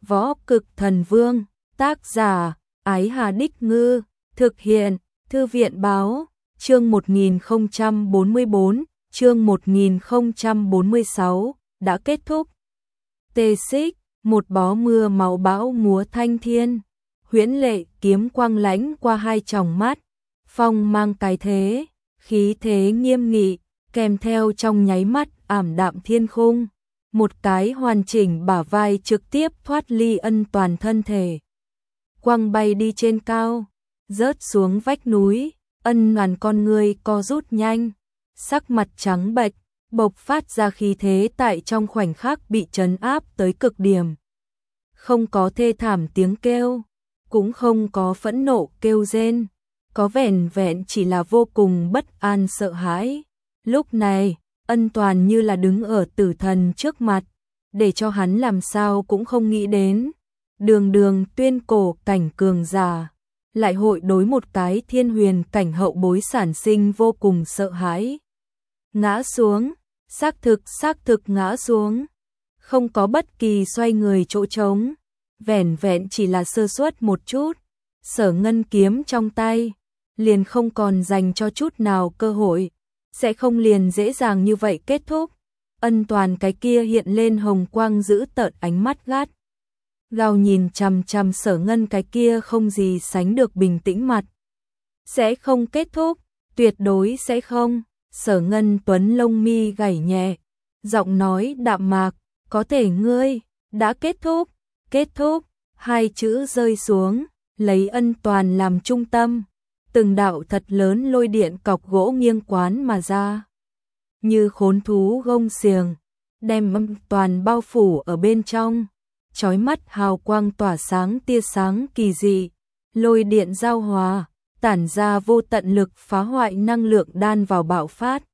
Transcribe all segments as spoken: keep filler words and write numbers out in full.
Võ Cực Thần Vương, tác giả, Ái Hà Đích Ngư, thực hiện, Thư viện Báo, chương một nghìn không trăm bốn mươi bốn, chương một nghìn không trăm bốn mươi sáu, đã kết thúc. Tê xích, một bó mưa máu bão múa thanh thiên, huyễn lệ kiếm quang lãnh qua hai tròng mắt, phong mang cái thế, khí thế nghiêm nghị, kèm theo trong nháy mắt ảm đạm thiên khung. Một cái hoàn chỉnh bả vai trực tiếp thoát ly Ân Toàn thân thể. Quăng bay đi trên cao, rớt xuống vách núi, Ân Toàn con người co rút nhanh, sắc mặt trắng bệch, bộc phát ra khí thế tại trong khoảnh khắc bị trấn áp tới cực điểm. Không có thê thảm tiếng kêu, cũng không có phẫn nộ kêu rên, có vẻn vẹn chỉ là vô cùng bất an sợ hãi. Lúc này, Ân Toàn như là đứng ở tử thần trước mặt, để cho hắn làm sao cũng không nghĩ đến. Đường đường tuyên cổ cảnh cường giả, lại hội đối một cái thiên huyền cảnh hậu bối sản sinh vô cùng sợ hãi. Ngã xuống, xác thực xác thực ngã xuống, không có bất kỳ xoay người chỗ trống, vẻn vẹn chỉ là sơ suất một chút, Sở Ngân kiếm trong tay, liền không còn dành cho chút nào cơ hội. Sẽ không liền dễ dàng như vậy kết thúc. Ân Toàn cái kia hiện lên hồng quang giữ tợn ánh mắt gắt gao nhìn chằm chằm Sở Ngân cái kia không gì sánh được bình tĩnh mặt. Sẽ không kết thúc, tuyệt đối sẽ không. Sở Ngân tuấn lông mi gảy nhẹ, giọng nói đạm mạc, có thể ngươi đã kết thúc. Kết thúc, hai chữ rơi xuống, lấy Ân Toàn làm trung tâm. Từng đạo thật lớn lôi điện cọc gỗ nghiêng quán mà ra, như khốn thú gông xiềng, đem Ân Toàn bao phủ ở bên trong. Chói mắt hào quang tỏa sáng tia sáng kỳ dị, lôi điện giao hòa, tản ra vô tận lực phá hoại năng lượng đan vào bạo phát.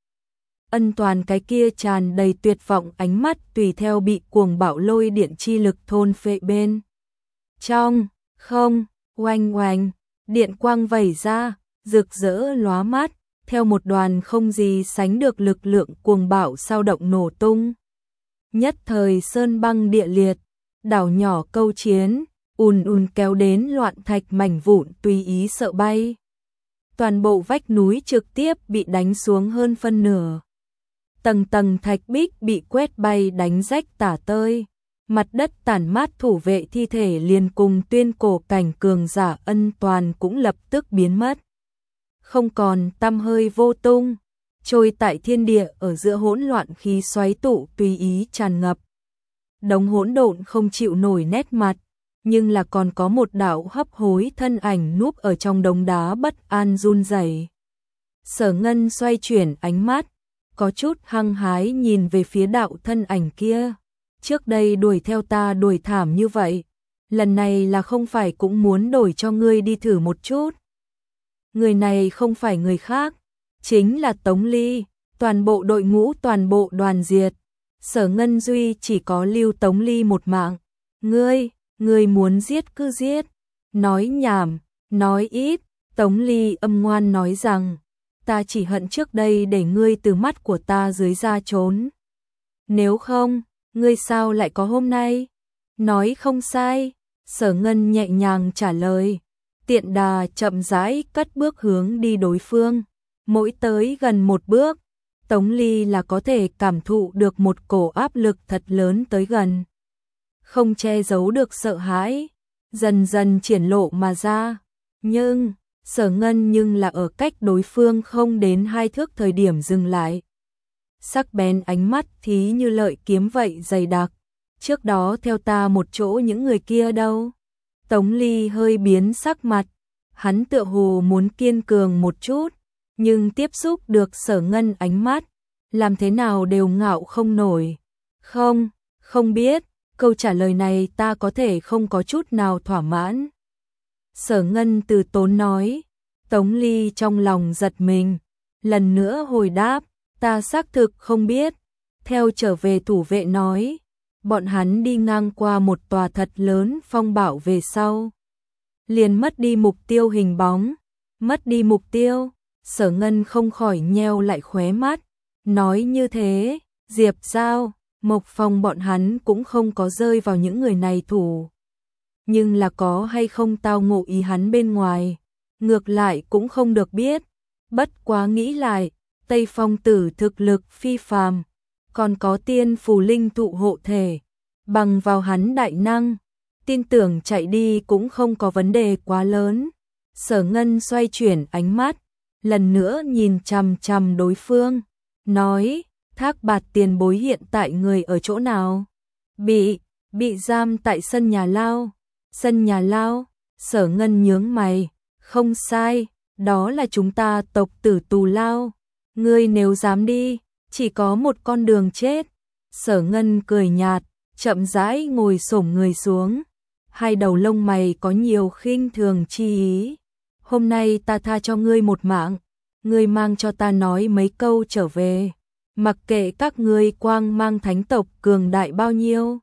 Ân Toàn cái kia tràn đầy tuyệt vọng ánh mắt tùy theo bị cuồng bạo lôi điện chi lực thôn phệ bên trong. Không, oanh oanh, điện quang vẩy ra, rực rỡ lóa mắt, theo một đoàn không gì sánh được lực lượng cuồng bạo sao động nổ tung. Nhất thời sơn băng địa liệt, đảo nhỏ câu chiến, ùn ùn kéo đến loạn thạch mảnh vụn tùy ý sợ bay. Toàn bộ vách núi trực tiếp bị đánh xuống hơn phân nửa. Tầng tầng thạch bích bị quét bay đánh rách tả tơi. Mặt đất tản mát thủ vệ thi thể liền cùng tuyên cổ cảnh cường giả Ân Toàn cũng lập tức biến mất. Không còn tăm hơi vô tung, trôi tại thiên địa ở giữa hỗn loạn khí xoáy tụ tùy ý tràn ngập. Đống hỗn độn không chịu nổi nét mặt, nhưng là còn có một đạo hấp hối thân ảnh núp ở trong đống đá bất an run rẩy. Sở Ngân xoay chuyển ánh mắt, có chút hăng hái nhìn về phía đạo thân ảnh kia. Trước đây đuổi theo ta đuổi thảm như vậy, lần này là không phải cũng muốn đổi cho ngươi đi thử một chút. Người này không phải người khác, chính là Tống Ly. Toàn bộ đội ngũ toàn bộ đoàn diệt, Sở Ngân duy chỉ có lưu Tống Ly một mạng. Ngươi, ngươi muốn giết cứ giết, nói nhảm, nói ít. Tống Ly âm ngoan nói rằng, ta chỉ hận trước đây để ngươi từ mắt của ta dưới ra trốn. Nếu không, ngươi sao lại có hôm nay? Nói không sai, Sở Ngân nhẹ nhàng trả lời. Tiện đà chậm rãi cất bước hướng đi đối phương. Mỗi tới gần một bước, Tống Ly là có thể cảm thụ được một cổ áp lực thật lớn tới gần. Không che giấu được sợ hãi, dần dần triển lộ mà ra. Nhưng, Sở Ngân nhưng là ở cách đối phương không đến hai thước thời điểm dừng lại. Sắc bén ánh mắt thí như lợi kiếm vậy dày đặc. Trước đó theo ta một chỗ những người kia đâu? Tống Ly hơi biến sắc mặt, hắn tựa hồ muốn kiên cường một chút, nhưng tiếp xúc được Sở Ngân ánh mắt, làm thế nào đều ngạo không nổi. Không, không biết, câu trả lời này ta có thể không có chút nào thỏa mãn. Sở Ngân từ tốn nói. Tống Ly trong lòng giật mình, lần nữa hồi đáp, ta xác thực không biết. Theo trở về thủ vệ nói, bọn hắn đi ngang qua một tòa thật lớn phong bạo về sau, liền mất đi mục tiêu hình bóng. Mất đi mục tiêu, Sở Ngân không khỏi nheo lại khóe mắt, nói như thế, Diệp Giao, Mộc Phong bọn hắn cũng không có rơi vào những người này thủ nhưng là có hay không tao ngộ ý hắn bên ngoài, ngược lại cũng không được biết. Bất quá nghĩ lại, Tây Phong tử thực lực phi phàm, còn có tiên phù linh thụ hộ thể, bằng vào hắn đại năng, tin tưởng chạy đi cũng không có vấn đề quá lớn. Sở Ngân xoay chuyển ánh mắt, lần nữa nhìn chằm chằm đối phương, nói, Thác Bạt tiền bối hiện tại người ở chỗ nào? Bị, bị giam tại sân nhà lao. Sân nhà lao, Sở Ngân nhướng mày, không sai, đó là chúng ta tộc tử tù lao. Ngươi nếu dám đi, chỉ có một con đường chết. Sở Ngân cười nhạt, chậm rãi ngồi xổm người xuống, hai đầu lông mày có nhiều khinh thường chi ý. Hôm nay ta tha cho ngươi một mạng, ngươi mang cho ta nói mấy câu trở về, mặc kệ các ngươi quang mang thánh tộc cường đại bao nhiêu.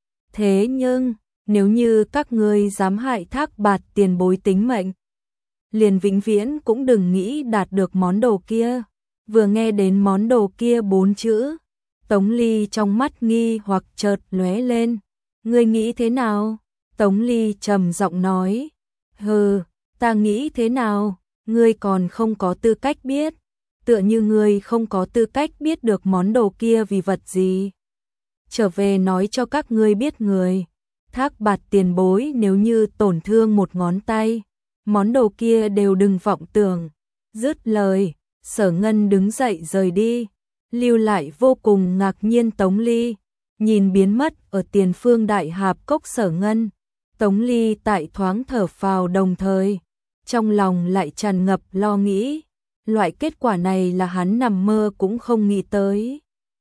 Thế nhưng, nếu như các ngươi dám hại Thác Bạt tiền bối tính mệnh, liền vĩnh viễn cũng đừng nghĩ đạt được món đồ kia. Vừa nghe đến món đồ kia bốn chữ, Tống Ly trong mắt nghi hoặc chợt lóe lên. Ngươi nghĩ thế nào? Tống Ly trầm giọng nói. Hừ, ta nghĩ thế nào? Ngươi còn không có tư cách biết. Tựa như ngươi không có tư cách biết được món đồ kia vì vật gì. Trở về nói cho các ngươi biết người. Thác Bạt tiền bối nếu như tổn thương một ngón tay, món đồ kia đều đừng vọng tưởng. Dứt lời, Sở Ngân đứng dậy rời đi, lưu lại vô cùng ngạc nhiên Tống Ly, nhìn biến mất ở tiền phương đại hạp cốc Sở Ngân. Tống Ly tại thoáng thở phào đồng thời, trong lòng lại tràn ngập lo nghĩ, loại kết quả này là hắn nằm mơ cũng không nghĩ tới.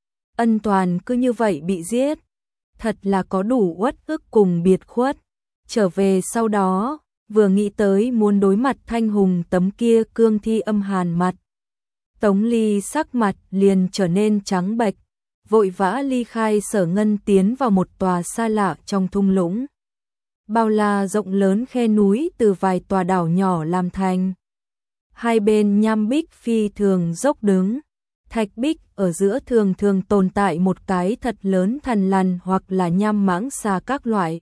Ân Toàn cứ như vậy bị giết, thật là có đủ uất ức cùng biệt khuất. Trở về sau đó, vừa nghĩ tới muốn đối mặt Thanh Hùng tấm kia cương thi âm hàn mặt, Tống Ly sắc mặt liền trở nên trắng bệch, vội vã ly khai Sở Ngân tiến vào một tòa xa lạ trong thung lũng. Bao la rộng lớn khe núi từ vài tòa đảo nhỏ làm thành. Hai bên nham bích phi thường dốc đứng, thạch bích ở giữa thường thường tồn tại một cái thật lớn thằn lằn hoặc là nham mãng xà các loại.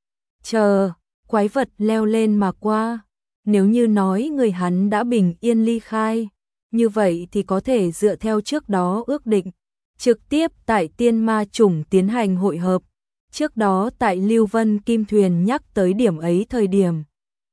Chờ, quái vật leo lên mà qua, nếu như nói người hắn đã bình yên ly khai, như vậy thì có thể dựa theo trước đó ước định, trực tiếp tại tiên ma chủng tiến hành hội hợp. Trước đó tại Lưu Vân Kim Thuyền nhắc tới điểm ấy thời điểm,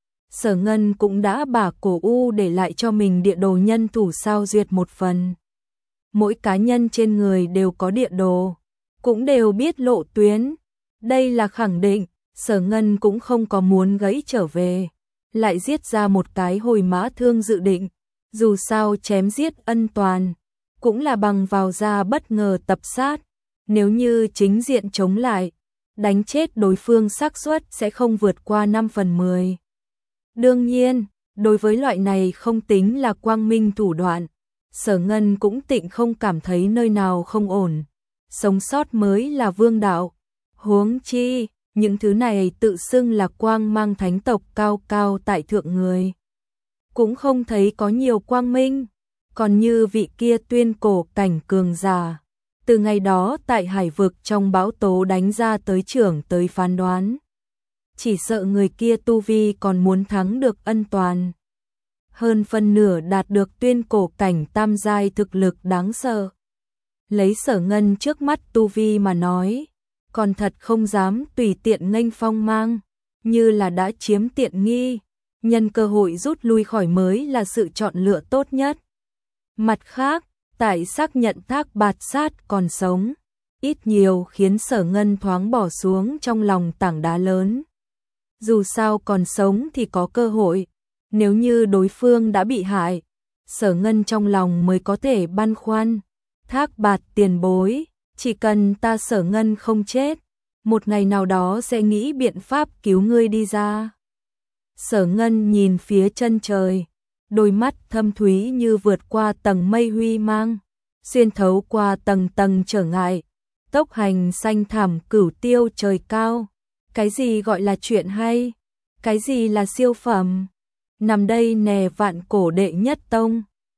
Sở Ngân cũng đã bà Cổ U để lại cho mình địa đồ nhân thủ sao duyệt một phần. Mỗi cá nhân trên người đều có địa đồ, cũng đều biết lộ tuyến. Đây là khẳng định, Sở Ngân cũng không có muốn gãy trở về, lại giết ra một cái hồi mã thương dự định. Dù sao chém giết Ân Toàn, cũng là bằng vào ra bất ngờ tập sát. Nếu như chính diện chống lại, đánh chết đối phương xác suất sẽ không vượt qua năm phần mười. Đương nhiên, đối với loại này không tính là quang minh thủ đoạn, Sở Ngân cũng tịnh không cảm thấy nơi nào không ổn. Sống sót mới là vương đạo. Huống chi, những thứ này tự xưng là quang mang thánh tộc cao cao tại thượng người, cũng không thấy có nhiều quang minh. Còn như vị kia tuyên cổ cảnh cường giả, từ ngày đó tại hải vực trong bão tố đánh ra tới trưởng tới phán đoán, chỉ sợ người kia tu vi còn muốn thắng được Ân Toàn. Hơn phân nửa đạt được tuyên cổ cảnh tam giai thực lực đáng sợ. Lấy Sở Ngân trước mắt tu vi mà nói, còn thật không dám tùy tiện nghênh phong mang, như là đã chiếm tiện nghi, nhân cơ hội rút lui khỏi mới là sự chọn lựa tốt nhất. Mặt khác, tại xác nhận Thác Bạt sát còn sống, ít nhiều khiến Sở Ngân thoáng bỏ xuống trong lòng tảng đá lớn. Dù sao còn sống thì có cơ hội, nếu như đối phương đã bị hại, Sở Ngân trong lòng mới có thể băn khoăn. Thác Bạt tiền bối, chỉ cần ta Sở Ngân không chết, một ngày nào đó sẽ nghĩ biện pháp cứu ngươi đi ra. Sở Ngân nhìn phía chân trời, đôi mắt thâm thúy như vượt qua tầng mây huy mang, xuyên thấu qua tầng tầng trở ngại, tốc hành xanh thẳm cửu tiêu trời cao. Cái gì gọi là chuyện hay? Cái gì là siêu phẩm? Nằm đây nè vạn cổ đệ nhất tông,